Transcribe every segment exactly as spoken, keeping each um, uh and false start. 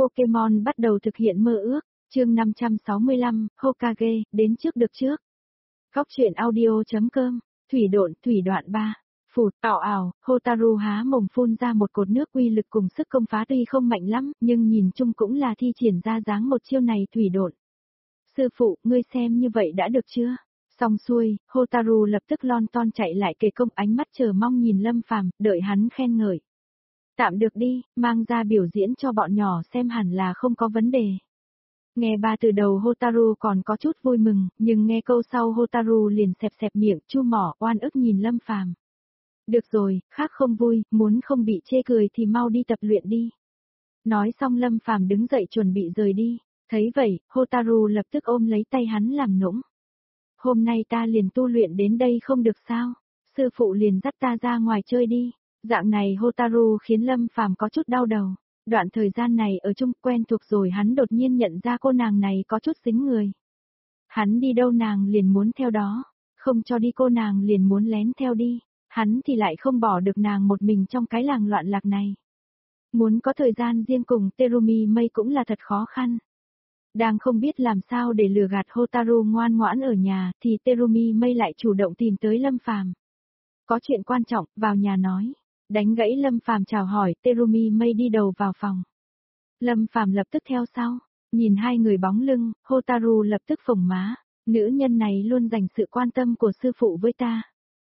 Pokemon bắt đầu thực hiện mơ ước, chương năm trăm sáu mươi lăm, Hokage, đến trước được trước. Góc truyện audio chấm com, thủy độn, thủy đoạn ba. Phụt, ảo ảo, Hotaru há mồm phun ra một cột nước uy lực cùng sức công phá tuy không mạnh lắm, nhưng nhìn chung cũng là thi triển ra dáng một chiêu này thủy độn. Sư phụ, ngươi xem như vậy đã được chưa? Xong xuôi, Hotaru lập tức lon ton chạy lại kề công, ánh mắt chờ mong nhìn Lâm Phàm, đợi hắn khen ngợi. Tạm được đi, mang ra biểu diễn cho bọn nhỏ xem hẳn là không có vấn đề. Nghe ba từ đầu Hotaru còn có chút vui mừng, nhưng nghe câu sau Hotaru liền xẹp xẹp miệng, chu mỏ, oan ức nhìn Lâm Phàm. Được rồi, khác không vui, muốn không bị chê cười thì mau đi tập luyện đi. Nói xong Lâm Phàm đứng dậy chuẩn bị rời đi, thấy vậy, Hotaru lập tức ôm lấy tay hắn làm nũng. Hôm nay ta liền tu luyện đến đây không được sao, sư phụ liền dắt ta ra ngoài chơi đi. Dạng này Hotaru khiến Lâm Phàm có chút đau đầu. Đoạn thời gian này ở chung quen thuộc rồi hắn đột nhiên nhận ra cô nàng này có chút xính người. Hắn đi đâu nàng liền muốn theo đó, không cho đi cô nàng liền muốn lén theo đi, hắn thì lại không bỏ được nàng một mình trong cái làng loạn lạc này. Muốn có thời gian riêng cùng Terumi Mei cũng là thật khó khăn. Đang không biết làm sao để lừa gạt Hotaru ngoan ngoãn ở nhà thì Terumi Mei lại chủ động tìm tới Lâm Phàm. Có chuyện quan trọng, vào nhà nói. Đánh gãy Lâm Phàm chào hỏi, Terumi Mei đi đầu vào phòng. Lâm Phàm lập tức theo sau, nhìn hai người bóng lưng, Hotaru lập tức phồng má, nữ nhân này luôn dành sự quan tâm của sư phụ với ta.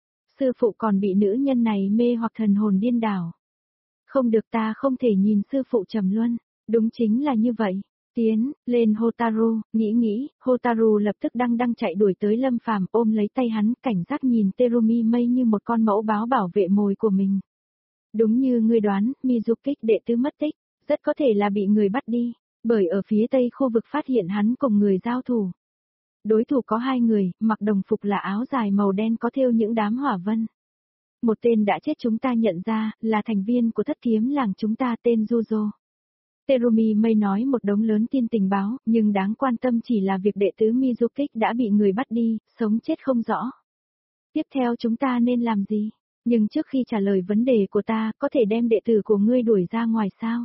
Sư phụ còn bị nữ nhân này mê hoặc thần hồn điên đảo. Không được, ta không thể nhìn sư phụ trầm luân, đúng chính là như vậy. Tiến lên Hotaru, nghĩ nghĩ, Hotaru lập tức đăng đăng chạy đuổi tới Lâm Phàm, ôm lấy tay hắn, cảnh giác nhìn Terumi Mei như một con mẫu báo bảo vệ mồi của mình. Đúng như ngươi đoán, Mizukik đệ tứ mất tích, rất có thể là bị người bắt đi, bởi ở phía tây khu vực phát hiện hắn cùng người giao thủ. Đối thủ có hai người, mặc đồng phục là áo dài màu đen có thêu những đám hỏa vân. Một tên đã chết chúng ta nhận ra, là thành viên của thất kiếm làng chúng ta tên Juzo. Terumi Mei nói một đống lớn tin tình báo, nhưng đáng quan tâm chỉ là việc đệ tứ Mizukik đã bị người bắt đi, sống chết không rõ. Tiếp theo chúng ta nên làm gì? Nhưng trước khi trả lời vấn đề của ta, có thể đem đệ tử của ngươi đuổi ra ngoài sao?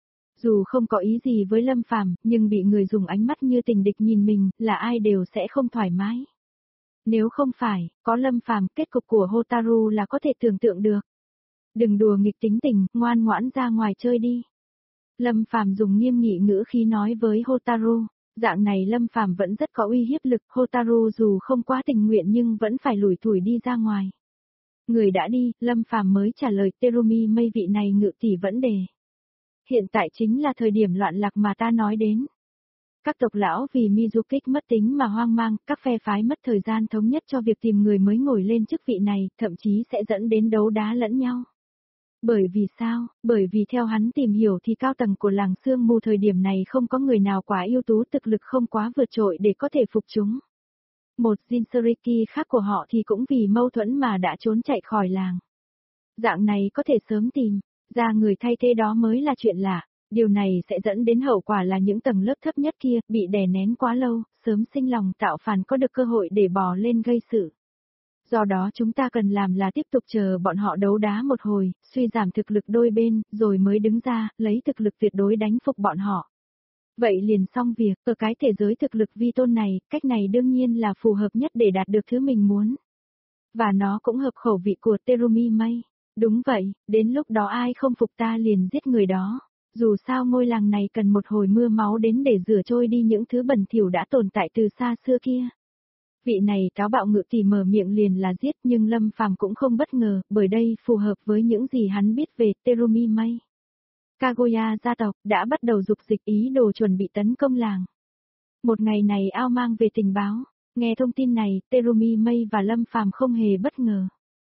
Dù không có ý gì với Lâm Phàm, nhưng bị người dùng ánh mắt như tình địch nhìn mình, là ai đều sẽ không thoải mái. Nếu không phải, có Lâm Phàm, kết cục của Hotaru là có thể tưởng tượng được. Đừng đùa nghịch tính tình, ngoan ngoãn ra ngoài chơi đi. Lâm Phàm dùng nghiêm nghị ngữ khí nói với Hotaru, dạng này Lâm Phàm vẫn rất có uy hiếp lực, Hotaru dù không quá tình nguyện nhưng vẫn phải lủi thủi đi ra ngoài. Người đã đi, Lâm Phàm mới trả lời Terumi Mei vị này ngự tỷ vấn đề. Hiện tại chính là thời điểm loạn lạc mà ta nói đến. Các tộc lão vì Mizukik mất tính mà hoang mang, các phe phái mất thời gian thống nhất cho việc tìm người mới ngồi lên chức vị này, thậm chí sẽ dẫn đến đấu đá lẫn nhau. Bởi vì sao? Bởi vì theo hắn tìm hiểu thì cao tầng của làng Sương Mù thời điểm này không có người nào quá ưu tú, thực lực không quá vượt trội để có thể phục chúng. Một Jinsuriki khác của họ thì cũng vì mâu thuẫn mà đã trốn chạy khỏi làng. Dạng này có thể sớm tìm ra người thay thế đó mới là chuyện lạ, điều này sẽ dẫn đến hậu quả là những tầng lớp thấp nhất kia bị đè nén quá lâu, sớm sinh lòng tạo phản có được cơ hội để bò lên gây sự. Do đó chúng ta cần làm là tiếp tục chờ bọn họ đấu đá một hồi, suy giảm thực lực đôi bên, rồi mới đứng ra, lấy thực lực tuyệt đối đánh phục bọn họ. Vậy liền xong việc, ở cái thế giới thực lực vi tôn này, cách này đương nhiên là phù hợp nhất để đạt được thứ mình muốn. Và nó cũng hợp khẩu vị của Terumi Mei. Đúng vậy, đến lúc đó ai không phục ta liền giết người đó. Dù sao ngôi làng này cần một hồi mưa máu đến để rửa trôi đi những thứ bẩn thỉu đã tồn tại từ xa xưa kia. Vị này táo bạo ngự tỷ mở miệng liền là giết, nhưng Lâm Phàm cũng không bất ngờ, bởi đây phù hợp với những gì hắn biết về Terumi Mei. Kaguya gia tộc đã bắt đầu dục dịch ý đồ chuẩn bị tấn công làng. Một ngày này ao mang về tình báo, nghe thông tin này, Terumi Mei và Lâm Phàm không hề bất ngờ.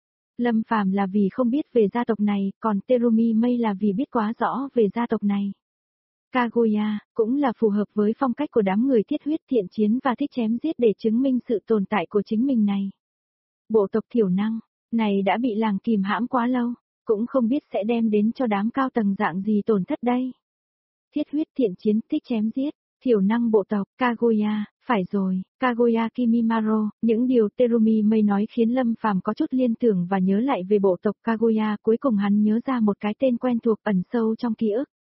Lâm Phàm là vì không biết về gia tộc này, còn Terumi Mei là vì biết quá rõ về gia tộc này. Kaguya cũng là phù hợp với phong cách của đám người thiết huyết thiện chiến và thích chém giết để chứng minh sự tồn tại của chính mình này. Bộ tộc thiểu năng này đã bị làng kìm hãm quá lâu, cũng không biết sẽ đem đến cho đám cao tầng dạng gì tổn thất đây. Thiết huyết thiện chiến, thích chém giết, thiểu năng bộ tộc, Kaguya, phải rồi, Kaguya Kimimaro, những điều Terumi Mei nói khiến Lâm Phàm có chút liên tưởng và nhớ lại về bộ tộc Kaguya, cuối cùng hắn nhớ ra một cái tên quen thuộc ẩn sâu trong ký ức.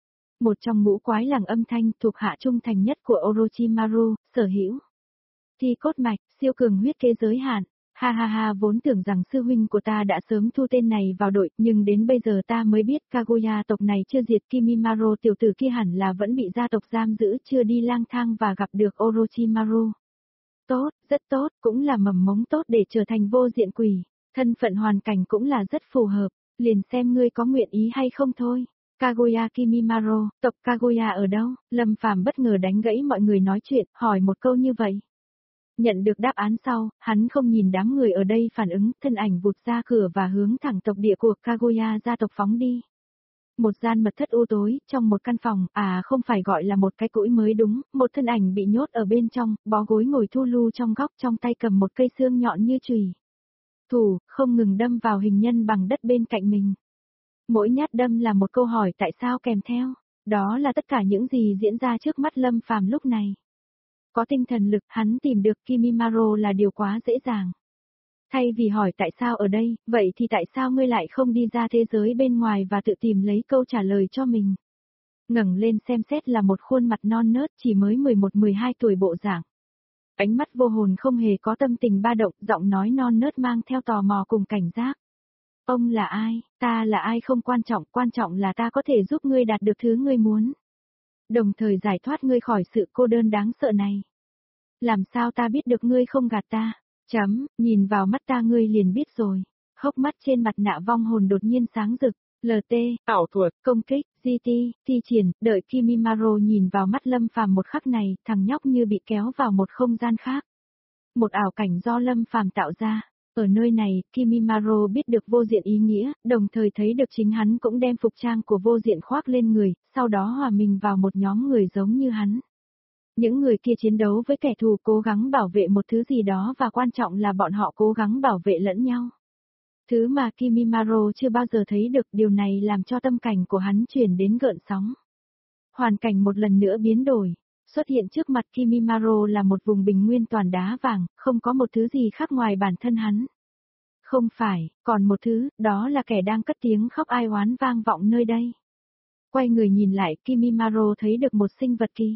Một trong ngũ quái làng âm thanh thuộc hạ trung thành nhất của Orochimaru, sở hữu. Thi cốt mạch, siêu cường huyết kế giới hạn. Ha ha ha, vốn tưởng rằng sư huynh của ta đã sớm thu tên này vào đội, nhưng đến bây giờ ta mới biết Kaguya tộc này chưa diệt. Kimimaro tiểu tử kia hẳn là vẫn bị gia tộc giam giữ, chưa đi lang thang và gặp được Orochimaru. Tốt, rất tốt, cũng là mầm mống tốt để trở thành vô diện quỷ. Thân phận hoàn cảnh cũng là rất phù hợp, liền xem ngươi có nguyện ý hay không thôi. Kaguya Kimimaro, tộc Kaguya ở đâu? Lâm Phàm bất ngờ đánh gãy mọi người nói chuyện, hỏi một câu như vậy. Nhận được đáp án sau, hắn không nhìn đám người ở đây phản ứng, thân ảnh vụt ra cửa và hướng thẳng tộc địa của Kaguya gia tộc phóng đi. Một gian mật thất u tối, trong một căn phòng, à không phải gọi là một cái cũi mới đúng, một thân ảnh bị nhốt ở bên trong, bó gối ngồi thu lu trong góc, trong tay cầm một cây xương nhọn như chùy. Thủ, không ngừng đâm vào hình nhân bằng đất bên cạnh mình. Mỗi nhát đâm là một câu hỏi tại sao kèm theo, đó là tất cả những gì diễn ra trước mắt Lâm Phàm lúc này. Có tinh thần lực, hắn tìm được Kimimaro là điều quá dễ dàng. Thay vì hỏi tại sao ở đây, vậy thì tại sao ngươi lại không đi ra thế giới bên ngoài và tự tìm lấy câu trả lời cho mình? Ngẩng lên xem xét là một khuôn mặt non nớt chỉ mới mười một mười hai tuổi bộ dạng. Ánh mắt vô hồn không hề có tâm tình ba động, giọng nói non nớt mang theo tò mò cùng cảnh giác. Ông là ai, ta là ai không quan trọng, quan trọng là ta có thể giúp ngươi đạt được thứ ngươi muốn. Đồng thời giải thoát ngươi khỏi sự cô đơn đáng sợ này. Làm sao ta biết được ngươi không gạt ta? Chấm, nhìn vào mắt ta ngươi liền biết rồi. Hốc mắt trên mặt nạ vong hồn đột nhiên sáng rực. lờ tê, ảo thuật, công kích, giê tê, thi triển, đợi Kimimaro nhìn vào mắt Lâm Phàm một khắc này, thằng nhóc như bị kéo vào một không gian khác. Một ảo cảnh do Lâm Phàm tạo ra. Ở nơi này, Kimimaro biết được vô diện ý nghĩa, đồng thời thấy được chính hắn cũng đem phục trang của vô diện khoác lên người, sau đó hòa mình vào một nhóm người giống như hắn. Những người kia chiến đấu với kẻ thù cố gắng bảo vệ một thứ gì đó và quan trọng là bọn họ cố gắng bảo vệ lẫn nhau. Thứ mà Kimimaro chưa bao giờ thấy được, điều này làm cho tâm cảnh của hắn chuyển đến gợn sóng. Hoàn cảnh một lần nữa biến đổi. Xuất hiện trước mặt Kimimaro là một vùng bình nguyên toàn đá vàng, không có một thứ gì khác ngoài bản thân hắn. Không phải, còn một thứ, đó là kẻ đang cất tiếng khóc ai oán vang vọng nơi đây. Quay người nhìn lại, Kimimaro thấy được một sinh vật kỳ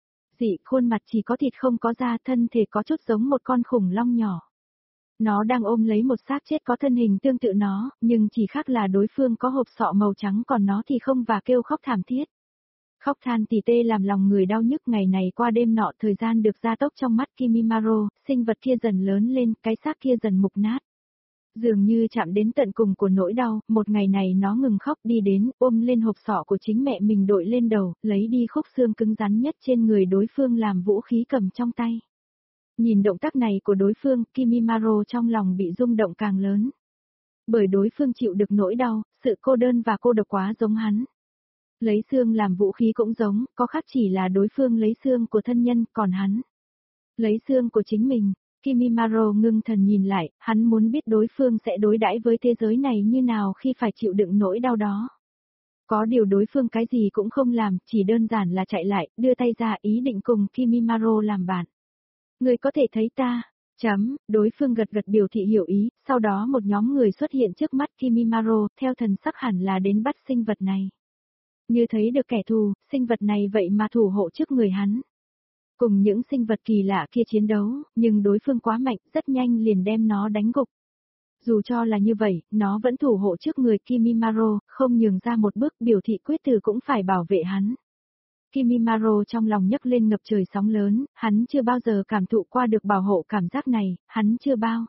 dị, khuôn mặt chỉ có thịt không có da, thân thể có chút giống một con khủng long nhỏ. Nó đang ôm lấy một xác chết có thân hình tương tự nó, nhưng chỉ khác là đối phương có hộp sọ màu trắng còn nó thì không và kêu khóc thảm thiết. Khóc than tỉ tê làm lòng người đau nhức. Ngày này qua đêm nọ, thời gian được gia tốc trong mắt Kimimaro, sinh vật kia dần lớn lên, cái xác kia dần mục nát. Dường như chạm đến tận cùng của nỗi đau, một ngày này nó ngừng khóc đi đến, ôm lên hộp sọ của chính mẹ mình đội lên đầu, lấy đi khúc xương cứng rắn nhất trên người đối phương làm vũ khí cầm trong tay. Nhìn động tác này của đối phương, Kimimaro trong lòng bị rung động càng lớn. Bởi đối phương chịu được nỗi đau, sự cô đơn và cô độc quá giống hắn. Lấy xương làm vũ khí cũng giống, có khác chỉ là đối phương lấy xương của thân nhân, còn hắn lấy xương của chính mình. Kimimaro ngưng thần nhìn lại, hắn muốn biết đối phương sẽ đối đãi với thế giới này như nào khi phải chịu đựng nỗi đau đó. Có điều đối phương cái gì cũng không làm, chỉ đơn giản là chạy lại, đưa tay ra ý định cùng Kimimaro làm bạn. Người có thể thấy ta, chấm, đối phương gật gật biểu thị hiểu ý, sau đó một nhóm người xuất hiện trước mắt Kimimaro, theo thần sắc hẳn là đến bắt sinh vật này. Như thấy được kẻ thù, sinh vật này vậy mà thủ hộ trước người hắn. Cùng những sinh vật kỳ lạ kia chiến đấu, nhưng đối phương quá mạnh, rất nhanh liền đem nó đánh gục. Dù cho là như vậy, nó vẫn thủ hộ trước người Kimimaro, không nhường ra một bước, biểu thị quyết tử cũng phải bảo vệ hắn. Kimimaro trong lòng nhấc lên ngập trời sóng lớn, hắn chưa bao giờ cảm thụ qua được bảo hộ cảm giác này, hắn chưa bao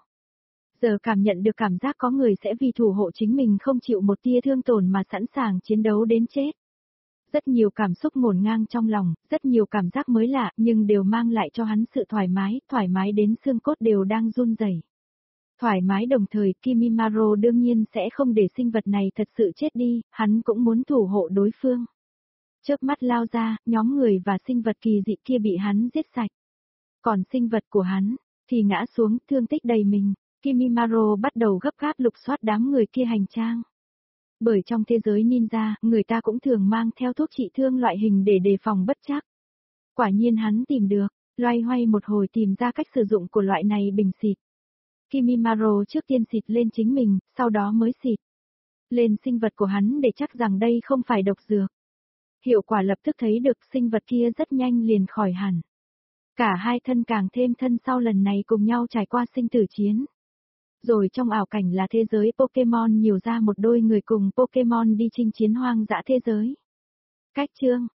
giờ cảm nhận được cảm giác có người sẽ vì thủ hộ chính mình không chịu một tia thương tổn mà sẵn sàng chiến đấu đến chết. Rất nhiều cảm xúc ngổn ngang trong lòng, rất nhiều cảm giác mới lạ, nhưng đều mang lại cho hắn sự thoải mái, thoải mái đến xương cốt đều đang run rẩy. Thoải mái đồng thời, Kimimaro đương nhiên sẽ không để sinh vật này thật sự chết đi, hắn cũng muốn thủ hộ đối phương. Chớp mắt lao ra, nhóm người và sinh vật kỳ dị kia bị hắn giết sạch. Còn sinh vật của hắn, thì ngã xuống, thương tích đầy mình. Kimimaro bắt đầu gấp gáp lục soát đám người kia hành trang. Bởi trong thế giới ninja, người ta cũng thường mang theo thuốc trị thương loại hình để đề phòng bất trắc. Quả nhiên hắn tìm được, loay hoay một hồi tìm ra cách sử dụng của loại này bình xịt. Kimimaro trước tiên xịt lên chính mình, sau đó mới xịt lên sinh vật của hắn để chắc rằng đây không phải độc dược. Hiệu quả lập tức thấy được sinh vật kia rất nhanh liền khỏi hẳn. Cả hai thân càng thêm thân sau lần này cùng nhau trải qua sinh tử chiến. Rồi trong ảo cảnh là thế giới Pokemon nhiều ra một đôi người cùng Pokemon đi chinh chiến hoang dã thế giới. Cách chương